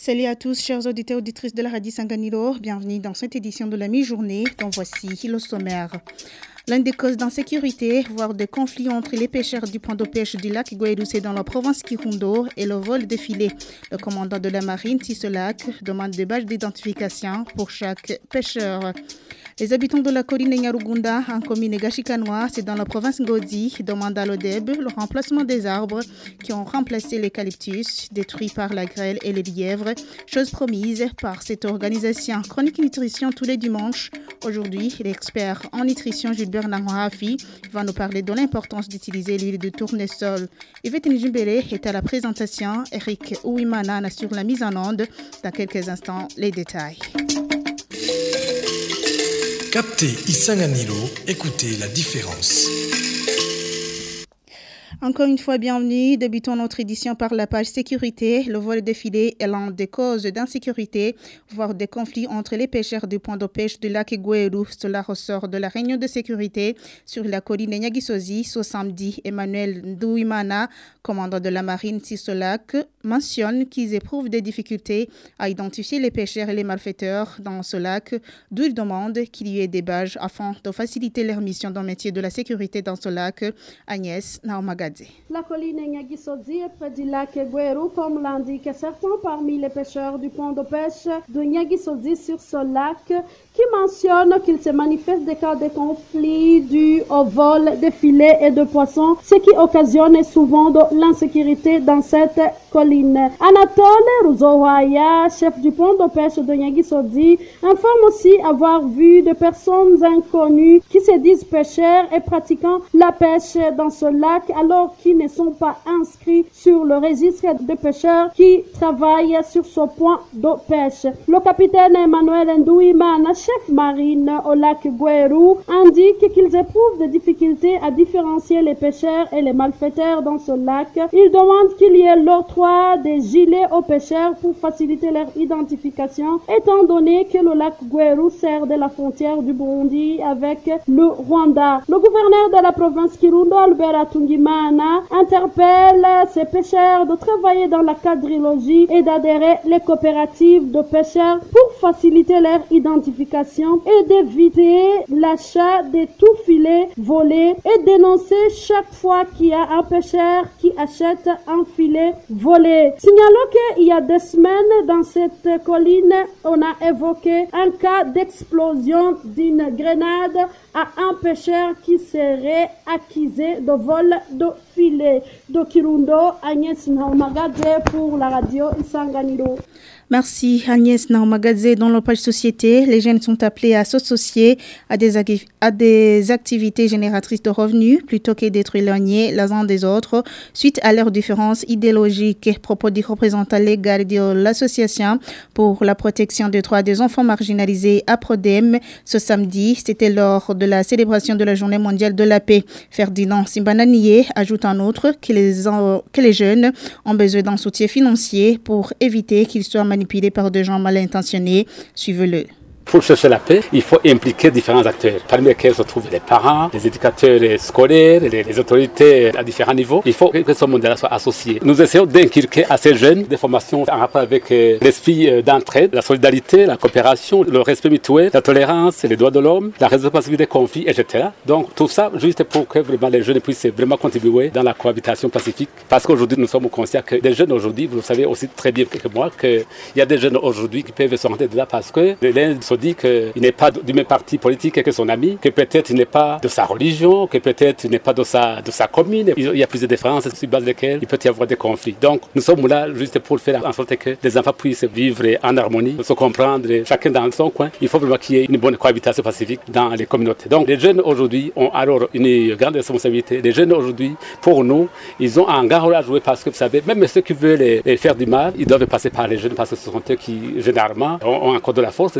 Salut à tous, chers auditeurs et auditrices de la radio Sanganiro. Bienvenue dans cette édition de la mi-journée, dont voici le sommaire. L'une des causes d'insécurité, voire de conflits entre les pêcheurs du point de pêche du lac Guairusé dans la province Kirundo et le vol de filets. Le commandant de la marine, Tissolac, demande des badges d'identification pour chaque pêcheur. Les habitants de la colline Nyarugunda, en commune Gashikanoa, c'est dans la province Ngodi, demandent à l'ODEB le remplacement des arbres qui ont remplacé l'eucalyptus, détruits par la grêle et les lièvres, chose promise par cette organisation. Chronique nutrition tous les dimanches. Aujourd'hui, l'expert en nutrition Gilbert Namohafi va nous parler de l'importance d'utiliser l'huile de tournesol. Yvette Njumbele est à la présentation, Eric Ouimana sur la mise en onde. Dans quelques instants, les détails. Captez Isanganiro, écoutez la différence. Encore une fois, bienvenue. Débutons notre édition par la page sécurité. Le vol des filets est l'une des causes d'insécurité, voire des conflits entre les pêcheurs du point de pêche du lac Gweru. Cela ressort de la réunion de sécurité sur la colline Nyagisozi ce samedi. Emmanuel Ndouimana, commandant de la marine Tissolac, mentionne qu'ils éprouvent des difficultés à identifier les pêcheurs et les malfaiteurs dans ce lac, d'où il demande qu'il y ait des badges afin de faciliter leur mission dans le métier de la sécurité dans ce lac. Agnès Naomagadze. La colline Nyagisozi est près du lac Gweru, comme l'indiquent certains parmi les pêcheurs du point de pêche de Nyagisozi sur ce lac, qui mentionnent qu'il se manifeste des cas de conflits dus au vol de filets et de poissons, ce qui occasionne souvent de l'insécurité dans cette colline. Anatole Rouzouaya, chef du point de pêche de Nyagisozi, informe aussi avoir vu des personnes inconnues qui se disent pêcheurs et pratiquant la pêche dans ce lac alors qu'ils ne sont pas inscrits sur le registre des pêcheurs qui travaillent sur ce point de pêche. Le capitaine Emmanuel Ndouimana, chef marine au lac Gweru, indique qu'ils éprouvent des difficultés à différencier les pêcheurs et les malfaiteurs dans ce lac. Il demande qu'il y ait l'octroi des gilets aux pêcheurs pour faciliter leur identification, étant donné que le lac Gweru sert de la frontière du Burundi avec le Rwanda. Le gouverneur de la province Kirundo, Albert Atungimana, interpelle ces pêcheurs de travailler dans la quadrilogie et d'adhérer les coopératives de pêcheurs pour faciliter leur identification et d'éviter l'achat de tout filet volé et dénoncer chaque fois qu'il y a un pêcheur qui achète un filet volé. Signalons qu'il y a 2 semaines dans cette colline, on a évoqué un cas d'explosion d'une grenade à un pêcheur qui serait accusé de vol de filet. De Kirundo, Agnès Naomagadze pour la radio Isanganiro. Merci Agnès Naomagadze. Dans la page société, les jeunes sont appelés à s'associer à des activités génératrices de revenus plutôt que d'être éloignés les uns des autres suite à leurs différences idéologiques. Propos du représentant légal de l'association pour la protection des droits des enfants marginalisés à Prodem ce samedi. C'était lors de la célébration de la Journée mondiale de la paix. Ferdinand Simbananié ajoute en outre que les jeunes ont besoin d'un soutien financier pour éviter qu'ils soient manipulés par des gens mal intentionnés. Suivez-le. Pour chercher la paix, il faut impliquer différents acteurs, parmi lesquels se trouvent les parents, les éducateurs scolaires, les autorités à différents niveaux. Il faut que ce monde-là soit associé. Nous essayons d'inculquer à ces jeunes des formations en rapport avec l'esprit d'entraide, la solidarité, la coopération, le respect mutuel, la tolérance, les droits de l'homme, la résolution des conflits, etc. Donc tout ça, juste pour que vraiment les jeunes puissent vraiment contribuer dans la cohabitation pacifique. Parce qu'aujourd'hui, nous sommes conscients que des jeunes aujourd'hui, vous le savez aussi très bien que moi, qu'il y a des jeunes aujourd'hui qui peuvent se rentrer dedans parce que l'un dit qu'il n'est pas du même parti politique que son ami, que peut-être il n'est pas de sa religion, que peut-être il n'est pas de sa commune. Il y a plusieurs différences sur base desquelles il peut y avoir des conflits. Donc nous sommes là juste pour faire en sorte que les enfants puissent vivre en harmonie, se comprendre, chacun dans son coin. Il faut vraiment qu'il y ait une bonne cohabitation pacifique dans les communautés. Donc les jeunes aujourd'hui ont alors une grande responsabilité. Les jeunes aujourd'hui, pour nous, ils ont un grand rôle à jouer parce que vous savez, même ceux qui veulent les faire du mal, ils doivent passer par les jeunes parce que ce sont eux qui généralement ont encore de la force. D'abord,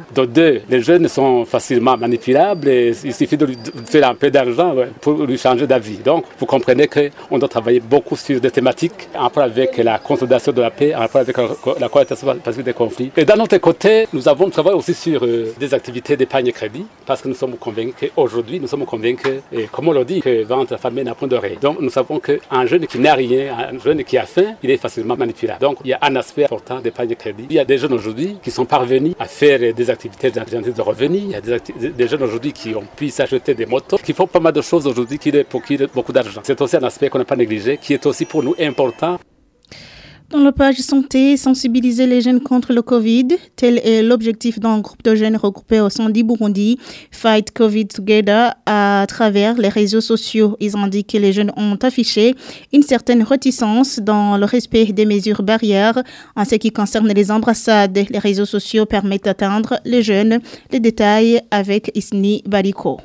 réseaux. De deux, les jeunes sont facilement manipulables et il suffit de lui faire un peu d'argent pour lui changer d'avis. Donc, vous comprenez qu'on doit travailler beaucoup sur des thématiques en rapport avec la consolidation de la paix, en rapport avec la cohabitation pacifique des conflits. Et d'un autre côté, nous avons travaillé aussi sur des activités d'épargne et crédit parce que nous sommes convaincus qu'aujourd'hui, et comme on le dit, que ventre affamé n'a point d'oreille. Donc, nous savons qu'un jeune qui n'a rien, un jeune qui a faim, il est facilement manipulable. Donc, il y a un aspect important d'épargne et crédit. Il y a des jeunes aujourd'hui qui sont parvenus à faire des activités de revenus. Il y a des jeunes aujourd'hui qui ont pu s'acheter des motos, qui font pas mal de choses aujourd'hui pour qui beaucoup d'argent. C'est aussi un aspect qu'on n'a pas négligé, qui est aussi pour nous important. Dans la page santé, sensibiliser les jeunes contre le Covid, tel est l'objectif d'un groupe de jeunes regroupés au sein du Burundi, Fight Covid Together, à travers les réseaux sociaux. Ils indiquent que les jeunes ont affiché une certaine réticence dans le respect des mesures barrières. En ce qui concerne les embrassades, les réseaux sociaux permettent d'atteindre les jeunes. Les détails avec Isni Bariko.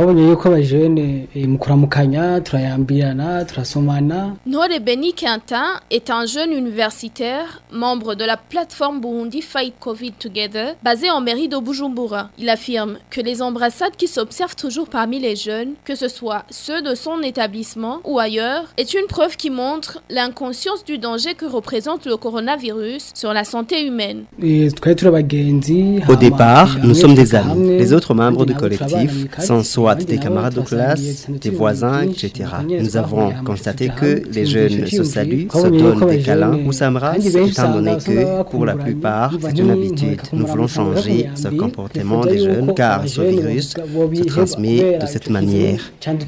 Ntore Beni Quentin est un jeune universitaire, membre de la plateforme Burundi Fight Covid Together, basée en mairie de Bujumbura. Il affirme que les embrassades qui s'observent toujours parmi les jeunes, que ce soit ceux de son établissement ou ailleurs, est une preuve qui montre l'inconscience du danger que représente le coronavirus sur la santé humaine. Au départ, nous sommes des amis. Les autres membres du collectif sont soit des camarades de classe, des voisins, etc. Nous avons constaté que les jeunes se saluent, se donnent des câlins ou s'embrassent, étant donné que, pour la plupart, c'est une habitude. Nous voulons changer ce comportement des jeunes car ce virus se transmet de cette manière.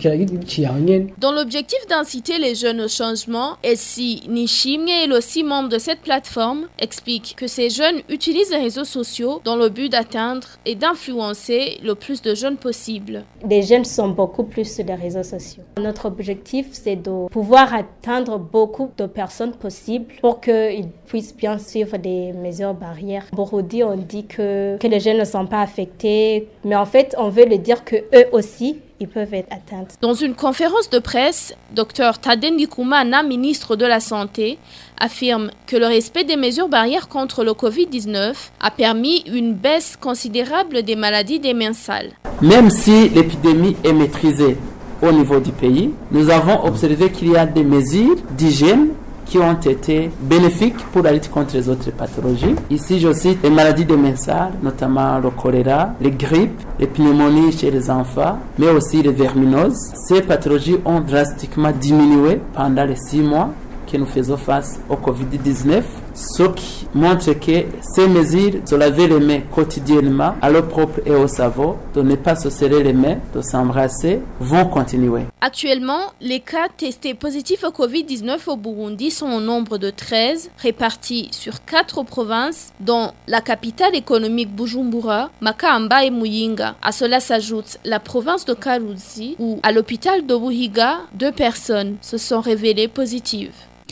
Dans l'objectif d'inciter les jeunes au changement, Elsie Nishimye, elle aussi membre de cette plateforme, explique que ces jeunes utilisent les réseaux sociaux dans le but d'atteindre et d'influencer le plus de jeunes possible. Les jeunes sont beaucoup plus sur les réseaux sociaux. Notre objectif, c'est de pouvoir atteindre beaucoup de personnes possibles pour qu'ils puissent bien suivre des mesures barrières. Burundi, on dit que les jeunes ne sont pas affectés, mais en fait, on veut le dire qu'eux aussi, ils peuvent être atteints. Dans une conférence de presse, Dr Thaden Ndikumana, ministre de la Santé, affirme que le respect des mesures barrières contre le Covid-19 a permis une baisse considérable des maladies des mensales. Même si l'épidémie est maîtrisée au niveau du pays, nous avons observé qu'il y a des mesures d'hygiène qui ont été bénéfiques pour la lutte contre les autres pathologies. Ici, je cite les maladies des mensales, notamment le choléra, les grippes, les pneumonies chez les enfants, mais aussi les verminoses. Ces pathologies ont drastiquement diminué pendant les 6 mois que nous faisons face au Covid-19, ce qui montre que ces mesures de laver les mains quotidiennement à l'eau propre et au savon, de ne pas se serrer les mains, de s'embrasser, vont continuer. Actuellement, les cas testés positifs au Covid-19 au Burundi sont au nombre de 13, répartis sur 4 provinces, dont la capitale économique Bujumbura, Makamba et Muyinga. À cela s'ajoute la province de Karuzi, où à l'hôpital de Buhiga, 2 personnes se sont révélées positives.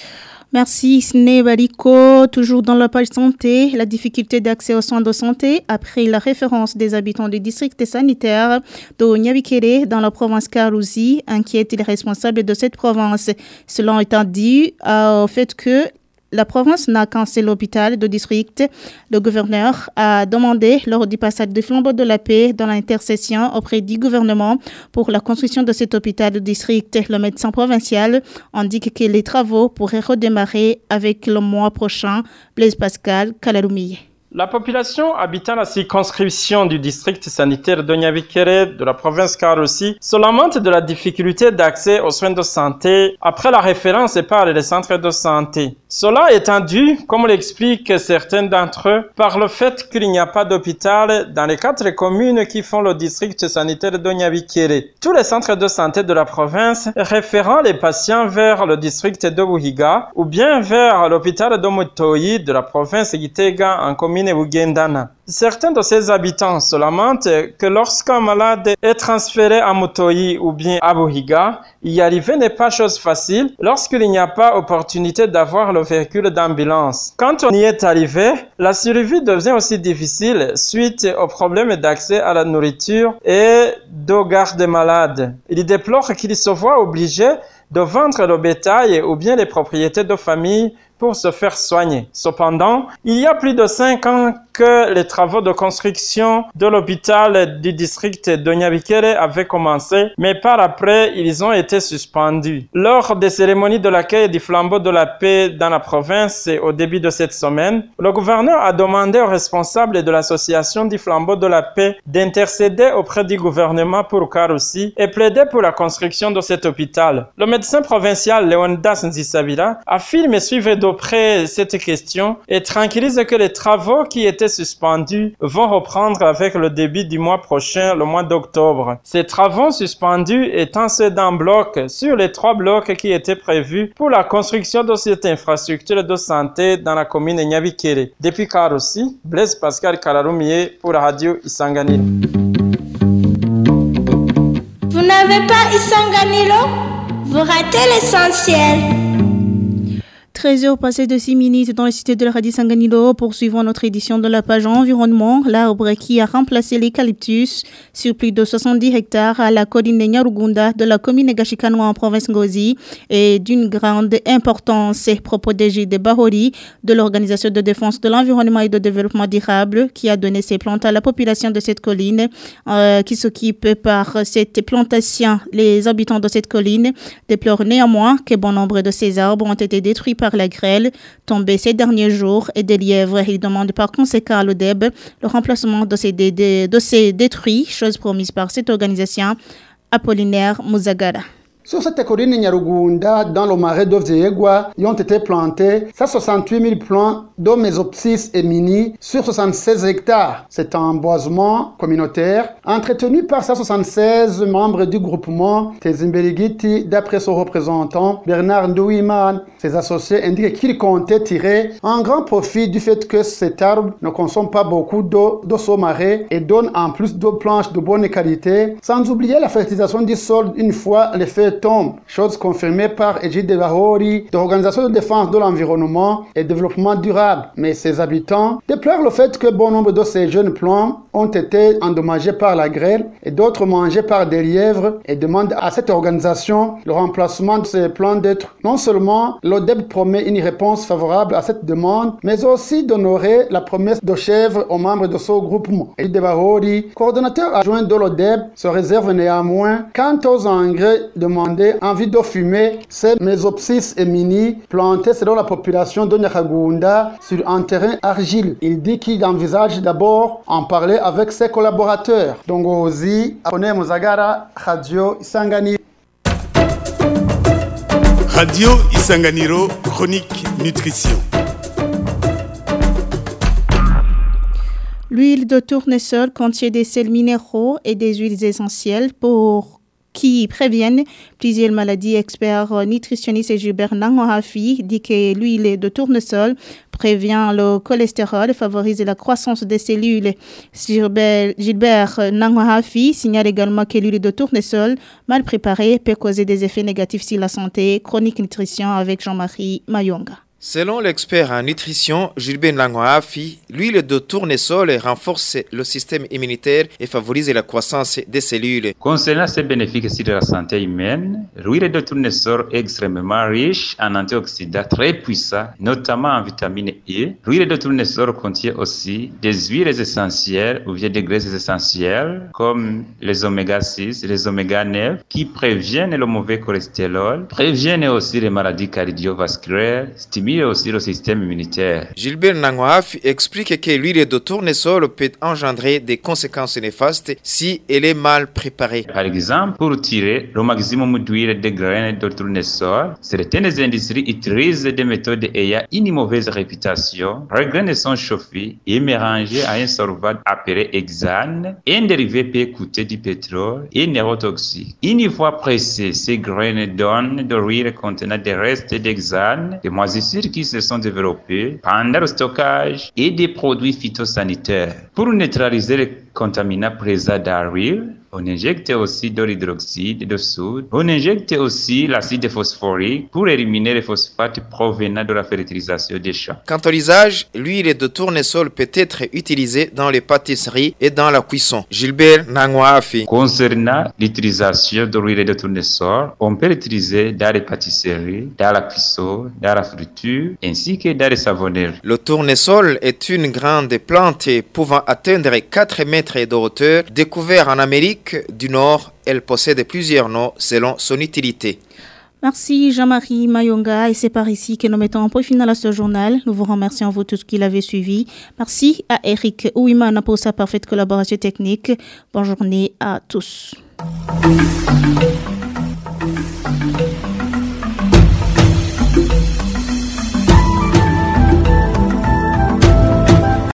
Merci Isne Bariko. Toujours dans la page santé, la difficulté d'accès aux soins de santé après la référence des habitants du district sanitaire de Nyabikere dans la province Karuzi inquiète les responsables de cette province. Cela étant dû au fait que la province n'a qu'un seul hôpital de district. Le gouverneur a demandé lors du passage du flambeau de la paix dans l'intercession auprès du gouvernement pour la construction de cet hôpital de district. Le médecin provincial indique que les travaux pourraient redémarrer avec le mois prochain. Blaise Pascal, Kalaroumiye. La population habitant la circonscription du district sanitaire de Nyabikere de la province Karusi se lamente de la difficulté d'accès aux soins de santé après la référence par les centres de santé. Cela étant dû, comme l'expliquent certains d'entre eux, par le fait qu'il n'y a pas d'hôpital dans les 4 communes qui font le district sanitaire de Nyabikere. Tous les centres de santé de la province référant les patients vers le district de Buhiga ou bien vers l'hôpital de Mutoyi de la province Gitega en commune Bugendana. Certains de ces habitants se lamentent que lorsqu'un malade est transféré à Mutoyi ou bien à Buhiga, y arriver n'est pas chose facile lorsqu'il n'y a pas opportunité d'avoir le véhicule d'ambulance. Quand on y est arrivé, la survie devient aussi difficile suite aux problèmes d'accès à la nourriture et de garde des malades. Il déplore qu'il se voit obligé de vendre le bétail ou bien les propriétés de famille pour se faire soigner. Cependant, il y a plus de 5 ans que les travaux de construction de l'hôpital du district de Nyabikere avaient commencé, mais par après, ils ont été suspendus. Lors des cérémonies de l'accueil du flambeau de la paix dans la province au début de cette semaine, le gouverneur a demandé aux responsables de l'association du flambeau de la paix d'intercéder auprès du gouvernement pour Karoussi et plaider pour la construction de cet hôpital. Le médecin provincial Leonidas Nzisabira affirme suivre de près cette question et tranquillise que les travaux qui étaient suspendus vont reprendre avec le début du mois prochain, le mois d'octobre. Ces travaux suspendus étant ceux d'un bloc sur les 3 blocs qui étaient prévus pour la construction de cette infrastructure de santé dans la commune de Nyabikere. Depuis Karoussi, Blaise Pascal Kararumier pour la radio Isanganiro. Vous n'avez pas Isanganiro? Vous ratez l'essentiel. 13h passées de 6 minutes dans le cité de la radio Isanganiro. Poursuivons notre édition de la page environnement. L'arbre qui a remplacé l'eucalyptus sur plus de 70 hectares à la colline de Nyarugunda de la commune de Gashikanoa en province Ngozi est d'une grande importance. Propos de Gilles Bahori de l'Organisation de défense de l'environnement et de développement durable qui a donné ces plantes à la population de cette colline qui s'occupe par cette plantation. Les habitants de cette colline déplorent néanmoins que bon nombre de ces arbres ont été détruits par la grêle tombée ces derniers jours et des lièvres. Il demande par conséquent à l'ODEB le remplacement de ces détruits, chose promise par cette organisation. Apollinaire Muzagara. Sur cette colline Nyarugunda, dans le marais d'Ovzeyegwa, y ont été plantés 168 000 plants de Mésopsis et Mini sur 76 hectares. C'est un boisement communautaire entretenu par 176 membres du groupement Tezimbeligiti. D'après son représentant Bernard Ndouiman, ses associés indiquent qu'ils comptaient tirer un grand profit du fait que cet arbre ne consomme pas beaucoup d'eau de ce marais et donne en plus d'eau planche de bonne qualité, sans oublier la fertilisation du sol une fois les feuilles tombent, chose confirmée par Gilles Bahori de l'Organisation de défense de l'environnement et développement durable. Mais ses habitants déplorent le fait que bon nombre de ces jeunes plants ont été endommagés par la grêle et d'autres mangés par des lièvres et demandent à cette organisation le remplacement de ces plants d'être. Non seulement l'ODEB promet une réponse favorable à cette demande, mais aussi d'honorer la promesse de chèvre aux membres de ce groupement. Gilles Bahori, coordonnateur adjoint de l'ODEB, se réserve néanmoins quant aux engrais demandés en vue de fumer ces Mésopsis et Mini plantés selon la population de Nyakagunda sur un terrain argile. Il dit qu'il envisage d'abord en parler avec ses collaborateurs. Dongozi, Apone Muzagara, Radio Isanganiro. Radio Isanganiro, chronique nutrition. L'huile de tournesol contient des sels minéraux et des huiles essentielles qui préviennent plusieurs maladies. Expert nutritionniste Gilbert Nangohafi dit que l'huile de tournesol prévient le cholestérol et favorise la croissance des cellules. Gilbert Nangohafi signale également que l'huile de tournesol mal préparée peut causer des effets négatifs sur la santé. Chronique nutrition avec Jean-Marie Mayonga. Selon l'expert en nutrition Gilbert Nangohafi, l'huile de tournesol renforce le système immunitaire et favorise la croissance des cellules. Concernant ses bénéfices sur la santé humaine, l'huile de tournesol est extrêmement riche en antioxydants très puissants, notamment en vitamine E. L'huile de tournesol contient aussi des huiles essentielles ou bien des graisses essentielles comme les oméga 6, les oméga 9 qui préviennent le mauvais cholestérol, préviennent aussi les maladies cardiovasculaires, stimulent aussi le système immunitaire. Gilbert Nangohafi explique que l'huile de tournesol peut engendrer des conséquences néfastes si elle est mal préparée. Par exemple, pour tirer le maximum d'huile de graines de tournesol, certaines industries utilisent des méthodes ayant une mauvaise réputation. Les graines sont chauffées et mélangées à un solvant appelé hexane, un dérivé peut coûter du pétrole et neurotoxique. Une fois pressées, ces graines donnent de l'huile contenant des restes d'hexane, des moisissures qui se sont développés pendant le stockage et des produits phytosanitaires. Pour neutraliser contaminants présents dans l'huile. On injecte aussi de l'hydroxyde de soude. On injecte aussi l'acide phosphorique pour éliminer les phosphates provenant de la fertilisation des champs. Quant à l'usage, l'huile de tournesol peut être utilisée dans les pâtisseries et dans la cuisson. Gilbert Nangwafi. Concernant l'utilisation de l'huile de tournesol, on peut l'utiliser dans les pâtisseries, dans la cuisson, dans la friture, ainsi que dans les savonneries. Le tournesol est une grande plante pouvant atteindre 4 mètres de hauteur, découverte en Amérique du Nord. Elle possède plusieurs noms selon son utilité. Merci Jean-Marie Mayonga et c'est par ici que nous mettons un point final à ce journal. Nous vous remercions vous tous qui l'avez suivi. Merci à Eric Ouimana pour sa parfaite collaboration technique. Bonne journée à tous.